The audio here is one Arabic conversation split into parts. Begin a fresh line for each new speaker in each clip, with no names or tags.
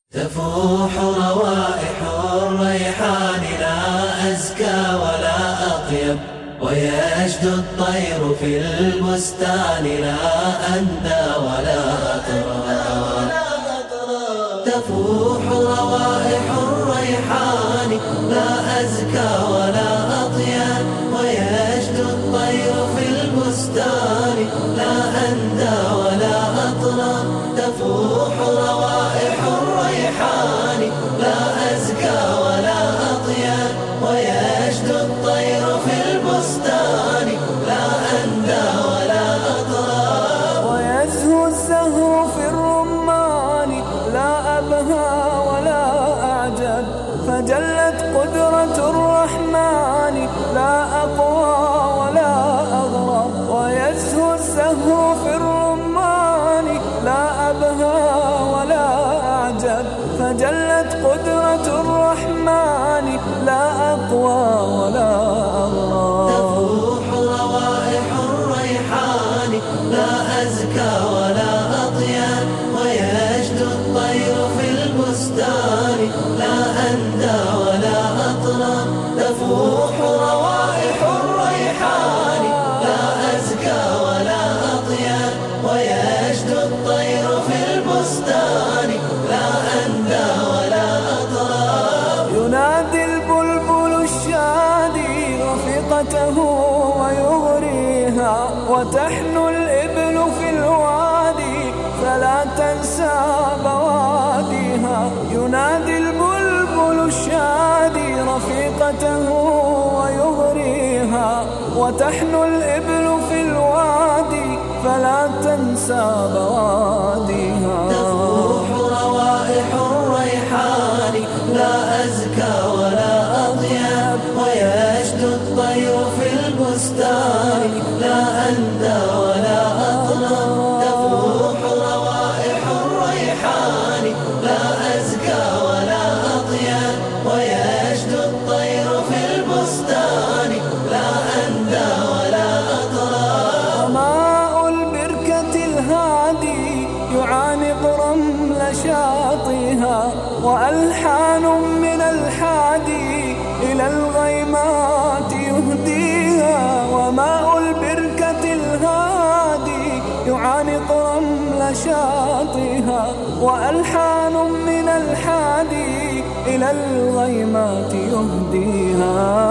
تفوح روائح الريحان لا أزكى ولا أطيب، ويشدو الطير في البستان لا أندى ولا أطرى. تفوح روائح الريحان لا أزكى ولا أطيب، ويشدو الطير في البستان لا أندى ولا أطرى. تفوح روائح الريحان لا أزكى ولا أطيب، ويشدو الطير في البستان لا أندى ولا أطرى.
ويزهو الزهر في الرمان لا أبهى ولا أعجب، فجلت قدرة الرحمن لا أقوى ولا أغرب. ويزهو الزهر في الرمان لا أبهى ولا أعجب، فجلت قدرة الرحمن لا أقوى ولا أغرب.
تفوح روائح الريحان لا أزكى ولا أطيب، ويشدو الطير في البستان لا أندى ولا أطرى. تفوح روائح الريحان لا أزكى ولا أطيب، ويشدو الطير في البستان لا أندى ولا أطرى.
ينادي البلبل الشادي رفيقته ويغريها، وتحنو الإبل في الوادي فلا تنسى بواديها. ينادي البلبل الشادي رفيقته ويغريها، وتحنو الإبل في الوادي فلا تنسى بواديها.
تفوح روائح الريحان لا أزكى ولا أطيب، ويشدو الطير في البستان لا أندى ولا أطرى. تفوح روائح الريحان لا أزكى ولا أطيب، ويشدو الطير في البستان لا أندى ولا أطرى.
وماء البركة الهادي يعانق رمل شاطئها، وألحان من الحادي إلى الغيمات يهديها. وماء البركة الهادي يعانق رمل شاطئها، وألحان من الحادي إلى الغيمات يهديها.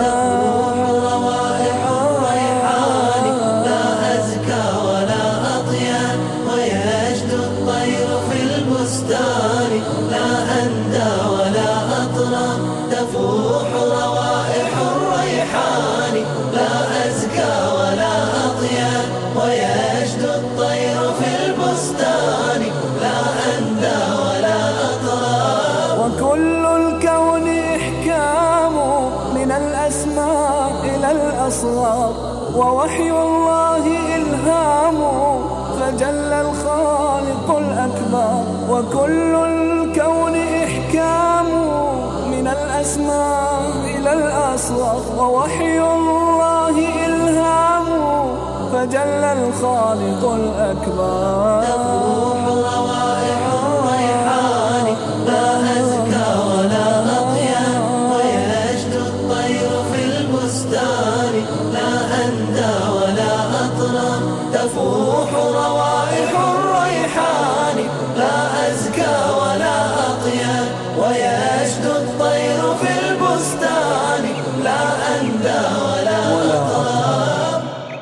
روائح الريحان لا أزكى ولا أطيب، ويشدو الطير في البستان لا أندى ولا أطرى. تفوح روائح الريحان لا أزكى ولا أطيب، ويشدو الطير في البستان لا أندى ولا أطرى.
وكل الكون إحكام من الأسماء إلى الأصغر، ووحي الله إلهام فجل الخالق الأكبر. وكل الكون إحكام من الأسماء إلى الأصغر، ووحي الله إلهام فجل الخالق الأكبر.
تفوح روائح الريحان لا أزكى ولا أطيب، ويشدو الطير في البستان لا أندى ولا أطرى. تفوح روائح الريحان لا أزكى ولا أطيب، ويشدو الطير في البستان لا أندى ولا أطرى.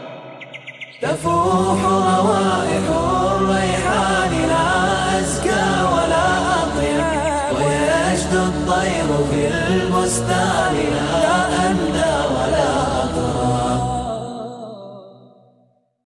تفوح روائح الريحان لا أزكى ولا أطيب، ويشدو الطير في البستان لا أندى